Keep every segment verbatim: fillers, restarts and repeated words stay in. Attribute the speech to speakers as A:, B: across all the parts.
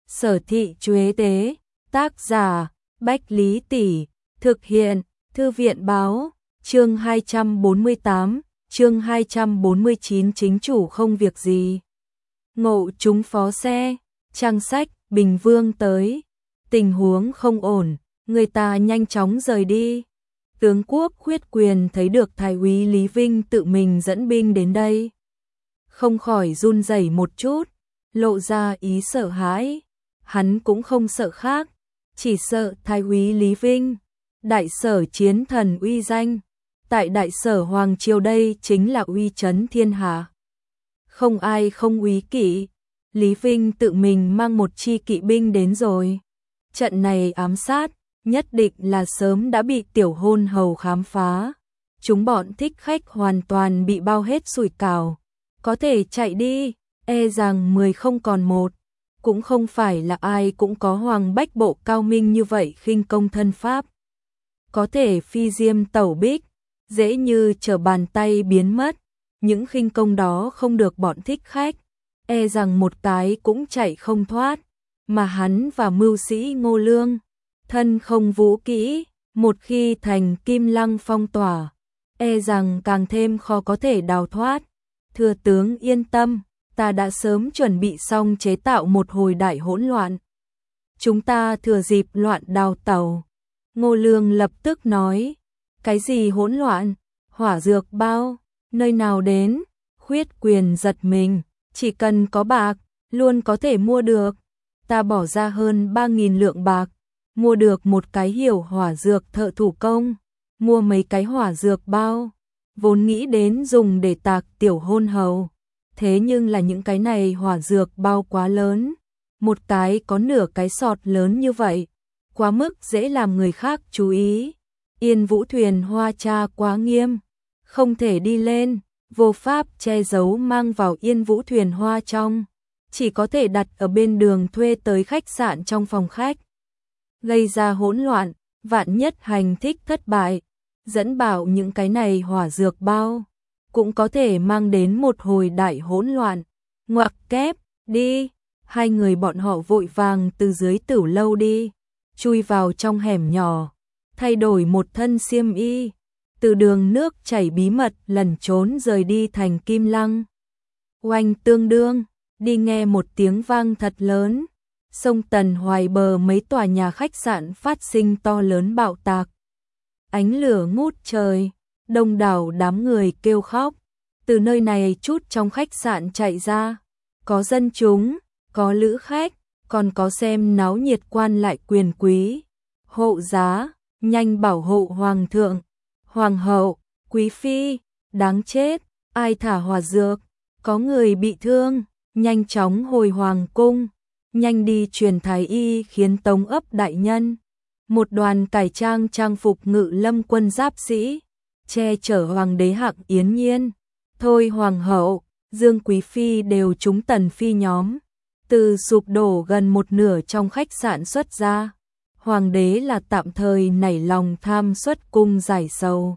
A: Sở thị Chuế Tế, tác giả, Bách Lý Tỷ, thực hiện, Thư viện báo, chương hai trăm bốn mươi tám, chương hai trăm bốn mươi chín chính chủ không việc gì. Ngộ chúng phó xe, trang sách, Bình Vương tới, tình huống không ổn, người ta nhanh chóng rời đi. Tướng quốc Khuyết Quyền thấy được Thái úy Lý Vinh tự mình dẫn binh đến đây, không khỏi run rẩy một chút, lộ ra ý sợ hãi. Hắn cũng không sợ khác, chỉ sợ Thái úy Lý Vinh, đại sở chiến thần uy danh, tại đại sở hoàng triều đây chính là uy chấn thiên hạ. Không ai không úy kỵ, Lý Vinh tự mình mang một chi kỵ binh đến rồi. Trận này ám sát, nhất định là sớm đã bị tiểu hôn hầu khám phá. Chúng bọn thích khách hoàn toàn bị bao hết sủi cảo, có thể chạy đi, e rằng mười không còn một. Cũng không phải là ai cũng có Hoàng Bách Bộ cao minh như vậy khinh công thân pháp. Có thể phi diêm tẩu bích, dễ như trở bàn tay biến mất. Những khinh công đó không được bọn thích khách, e rằng một cái cũng chạy không thoát. Mà hắn và mưu sĩ Ngô Lương, thân không vũ kỹ, một khi thành Kim Lăng phong tỏa, e rằng càng thêm khó có thể đào thoát. Thừa tướng yên tâm, ta đã sớm chuẩn bị xong chế tạo một hồi đại hỗn loạn. Chúng ta thừa dịp loạn đào tàu. Ngô Lương lập tức nói, cái gì hỗn loạn? Hỏa dược bao, nơi nào đến? Khuyết Quyền giật mình, chỉ cần có bạc, luôn có thể mua được. Ta bỏ ra hơn ba nghìn lượng bạc, mua được một cái hiểu hỏa dược thợ thủ công, mua mấy cái hỏa dược bao, vốn nghĩ đến dùng để tạc tiểu hôn hầu. Thế nhưng là những cái này hỏa dược bao quá lớn, một cái có nửa cái sọt lớn như vậy, quá mức dễ làm người khác chú ý. Yên Vũ thuyền hoa tra quá nghiêm, không thể đi lên, vô pháp che giấu mang vào Yên Vũ thuyền hoa trong, chỉ có thể đặt ở bên đường thuê tới khách sạn trong phòng khách. Gây ra hỗn loạn, vạn nhất hành thích thất bại, dẫn bảo những cái này hỏa dược bao, cũng có thể mang đến một hồi đại hỗn loạn. Ngoặc kép, đi, hai người bọn họ vội vàng từ dưới tửu lâu đi, chui vào trong hẻm nhỏ, thay đổi một thân xiêm y, từ đường nước chảy bí mật lẩn trốn rời đi thành Kim Lăng. Oanh tương đương, đi nghe một tiếng vang thật lớn, sông Tần Hoài bờ mấy tòa nhà khách sạn phát sinh to lớn bạo tạc. Ánh lửa ngút trời, đông đảo đám người kêu khóc, từ nơi này chút trong khách sạn chạy ra, có dân chúng, có lữ khách, còn có xem náo nhiệt quan lại quyền quý, hộ giá, nhanh bảo hộ hoàng thượng, hoàng hậu, quý phi, đáng chết, ai thả hỏa dược, có người bị thương, nhanh chóng hồi hoàng cung, nhanh đi truyền thái y khiến tống ấp đại nhân. Một đoàn cải trang trang phục ngự lâm quân giáp sĩ, che chở hoàng đế Hạng Yến Nhiên, Thôi hoàng hậu, Dương quý phi đều trúng tần phi nhóm, từ sụp đổ gần một nửa trong khách sạn xuất ra. Hoàng đế là tạm thời nảy lòng tham xuất cung giải sầu,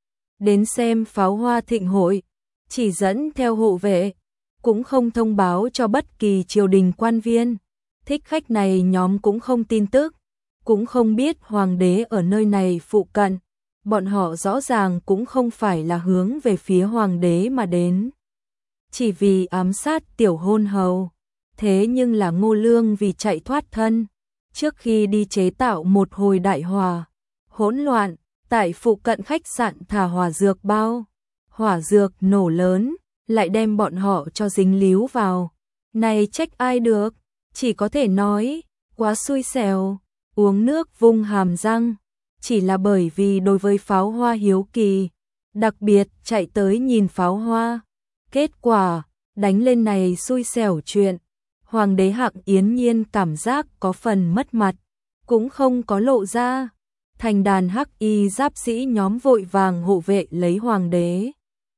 A: đến xem pháo hoa thịnh hội, chỉ dẫn theo hộ vệ, cũng không thông báo cho bất kỳ triều đình quan viên. Thích khách này nhóm cũng không tin tức, cũng không biết hoàng đế ở nơi này phụ cận, bọn họ rõ ràng cũng không phải là hướng về phía hoàng đế mà đến, chỉ vì ám sát tiểu hôn hầu. Thế nhưng là Ngô Lương vì chạy thoát thân, trước khi đi chế tạo một hồi đại hỏa hỗn loạn, tại phụ cận khách sạn thả hỏa dược bao, hỏa dược nổ lớn, lại đem bọn họ cho dính líu vào. Này trách ai được, chỉ có thể nói, quá xui xẻo, uống nước vung hàm răng, chỉ là bởi vì đối với pháo hoa hiếu kỳ, đặc biệt chạy tới nhìn pháo hoa. Kết quả, đánh lên này xui xẻo chuyện, hoàng đế Hạng Yến Nhiên cảm giác có phần mất mặt, cũng không có lộ ra. Thành đàn hắc y giáp sĩ nhóm vội vàng hộ vệ lấy hoàng đế.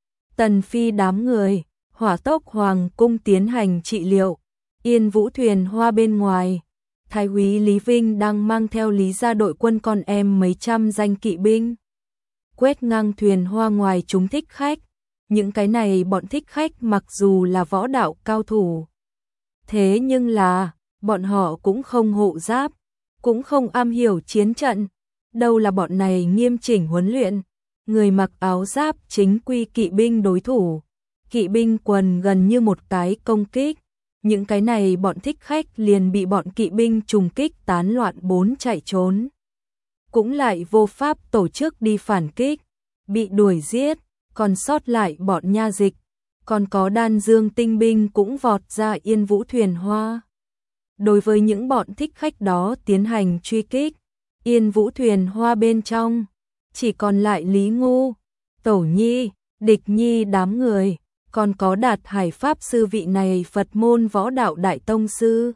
A: Tần phi đám người, hỏa tốc hoàng cung tiến hành trị liệu. Yên Vũ thuyền hoa bên ngoài, Thái úy Lý Vinh đang mang theo Lý gia đội quân con em mấy trăm danh kỵ binh, quét ngang thuyền hoa ngoài chúng thích khách. Những cái này bọn thích khách mặc dù là võ đạo cao thủ, thế nhưng là bọn họ cũng không hộ giáp, cũng không am hiểu chiến trận, đâu là bọn này nghiêm chỉnh huấn luyện, người mặc áo giáp chính quy kỵ binh đối thủ, kỵ binh quần gần như một cái công kích, những cái này bọn thích khách liền bị bọn kỵ binh trùng kích tán loạn bốn chạy trốn. Cũng lại vô pháp tổ chức đi phản kích, bị đuổi giết, còn sót lại bọn nha dịch, còn có đan dương tinh binh cũng vọt ra Yên Vũ thuyền hoa. Đối với những bọn thích khách đó tiến hành truy kích, Yên Vũ thuyền hoa bên trong, chỉ còn lại Lý Ngu, Tẩu Nhi, Địch Nhi đám người, còn có Đạt Hải Pháp Sư vị này Phật môn võ đạo đại tông sư.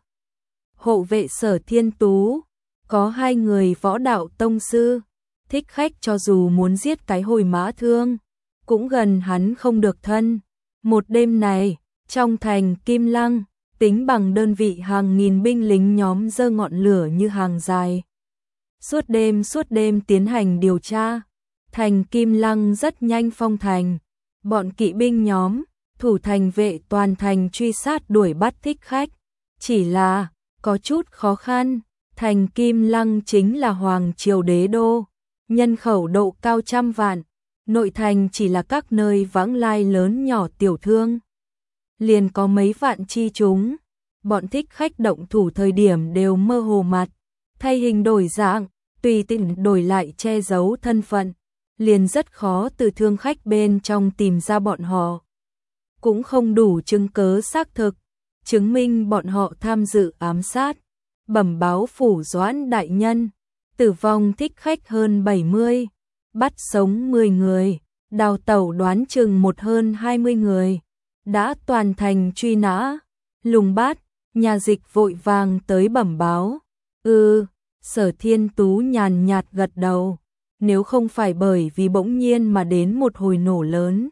A: Hộ vệ Sở Thiên Tú, có hai người võ đạo tông sư, thích khách cho dù muốn giết cái hồi mã thương, cũng gần hắn không được thân. Một đêm này, trong thành Kim Lăng, tính bằng đơn vị hàng nghìn binh lính nhóm giơ ngọn lửa như hàng dài. Suốt đêm suốt đêm tiến hành điều tra, thành Kim Lăng rất nhanh phong thành, bọn kỵ binh nhóm, thủ thành vệ toàn thành truy sát đuổi bắt thích khách, chỉ là có chút khó khăn, thành Kim Lăng chính là hoàng triều đế đô, nhân khẩu độ cao trăm vạn, nội thành chỉ là các nơi vãng lai lớn nhỏ tiểu thương, liền có mấy vạn chi chúng, bọn thích khách động thủ thời điểm đều mơ hồ mặt, thay hình đổi dạng, tùy tiện đổi lại che giấu thân phận, liền rất khó từ thương khách bên trong tìm ra bọn họ. Cũng không đủ chứng cớ xác thực, chứng minh bọn họ tham dự ám sát, bẩm báo phủ Doãn đại nhân, tử vong thích khách hơn bảy mươi, bắt sống mười người, đào tẩu đoán chừng một hơn hai mươi người, đã toàn thành truy nã, lùng bắt, nhà dịch vội vàng tới bẩm báo. Ừ, Sở Thiên Tú nhàn nhạt gật đầu, nếu không phải bởi vì bỗng nhiên mà đến một hồi nổ lớn,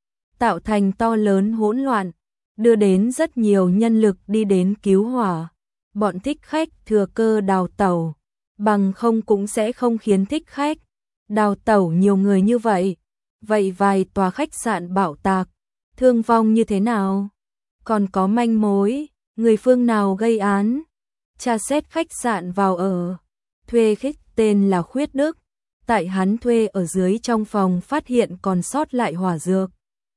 A: tạo thành to lớn hỗn loạn, đưa đến rất nhiều nhân lực đi đến cứu hỏa, bọn thích khách thừa cơ đào tẩu, bằng không cũng sẽ không khiến thích khách đào tẩu nhiều người như vậy. Vậy vài tòa khách sạn bạo tạc, thương vong như thế nào? Còn có manh mối, người phương nào gây án? Tra xét khách sạn vào ở, thuê khách tên là Khuyết Đức, tại hắn thuê ở dưới trong phòng phát hiện còn sót lại hỏa dược.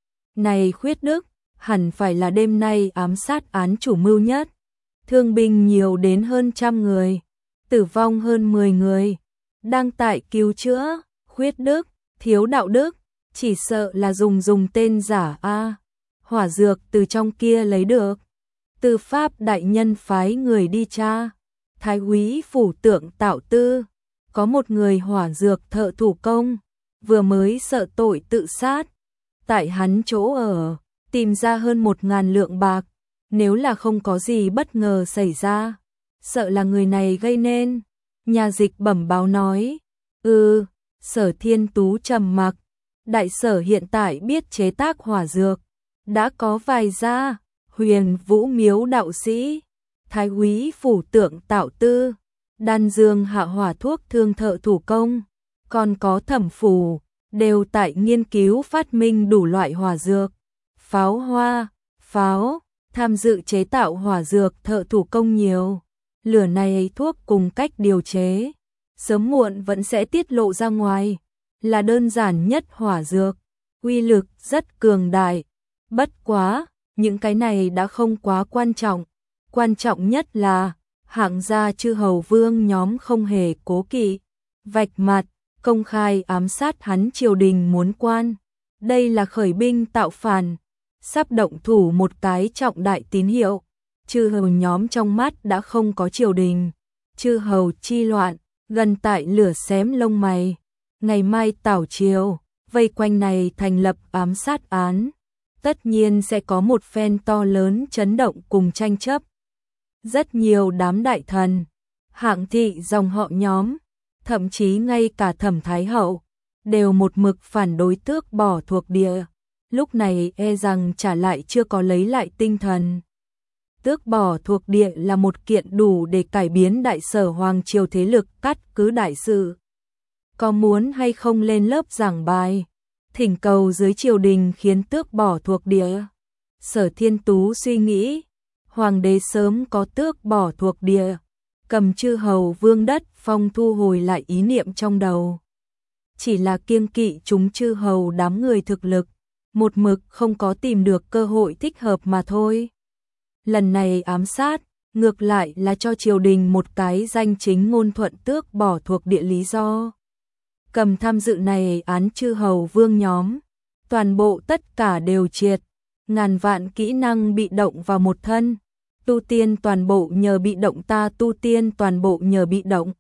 A: Này Khuyết Đức, hẳn phải là đêm nay ám sát án chủ mưu nhất. Thương binh nhiều đến hơn trăm người, tử vong hơn mười người, đang tại cứu chữa. Khuyết Đức, thiếu đạo đức, chỉ sợ là dùng dùng tên giả a. Hỏa dược từ trong kia lấy được. Tư pháp đại nhân phái người đi tra. Thái úy phủ tượng Tạo Tư, có một người hỏa dược thợ thủ công, vừa mới sợ tội tự sát, tại hắn chỗ ở, tìm ra hơn một ngàn lượng bạc, nếu là không có gì bất ngờ xảy ra, sợ là người này gây nên. Nhà dịch bẩm báo nói, ừ, Sở Thiên Tú trầm mặc, đại sở hiện tại biết chế tác hỏa dược, đã có vài gia, Huyền Vũ Miếu đạo sĩ, Thái úy phủ tượng Tạo Tư, Đan Dương hạ hỏa thuốc thương thợ thủ công, còn có Thẩm phủ, đều tại nghiên cứu phát minh đủ loại hỏa dược, pháo hoa, pháo, tham dự chế tạo hỏa dược thợ thủ công nhiều. Lửa này thuốc cùng cách điều chế, sớm muộn vẫn sẽ tiết lộ ra ngoài, là đơn giản nhất hỏa dược, uy lực rất cường đại. Bất quá, những cái này đã không quá quan trọng, quan trọng nhất là hạng gia chư hầu vương nhóm không hề cố kỵ, vạch mặt, công khai ám sát hắn triều đình muốn quan. Đây là khởi binh tạo phản, sắp động thủ một cái trọng đại tín hiệu. Chư hầu nhóm trong mắt đã không có triều đình, chư hầu chi loạn, gần tại lửa xém lông mày. Ngày mai tảo triều, vây quanh này thành lập ám sát án, tất nhiên sẽ có một phen to lớn chấn động cùng tranh chấp. Rất nhiều đám đại thần, hạng thị dòng họ nhóm, thậm chí ngay cả Thẩm Thái Hậu, đều một mực phản đối tước bỏ thuộc địa, lúc này e rằng trả lại chưa có lấy lại tinh thần. Tước bỏ thuộc địa là một kiện đủ để cải biến đại sở hoàng triều thế lực cắt cứ đại sự. Có muốn hay không lên lớp giảng bài, thỉnh cầu dưới triều đình khiến tước bỏ thuộc địa? Sở Thiên Tú suy nghĩ, Hoàng đế sớm có tước bỏ thuộc địa, cầm chư hầu vương đất phong thu hồi lại ý niệm trong đầu. Chỉ là kiêng kỵ chúng chư hầu đám người thực lực, một mực không có tìm được cơ hội thích hợp mà thôi. Lần này ám sát, ngược lại là cho triều đình một cái danh chính ngôn thuận tước bỏ thuộc địa lý do. Cầm tham dự này án chư hầu vương nhóm, toàn bộ tất cả đều triệt, ngàn vạn kỹ năng bị động vào một thân, tu tiên toàn bộ nhờ bị động ta tu tiên toàn bộ nhờ bị động.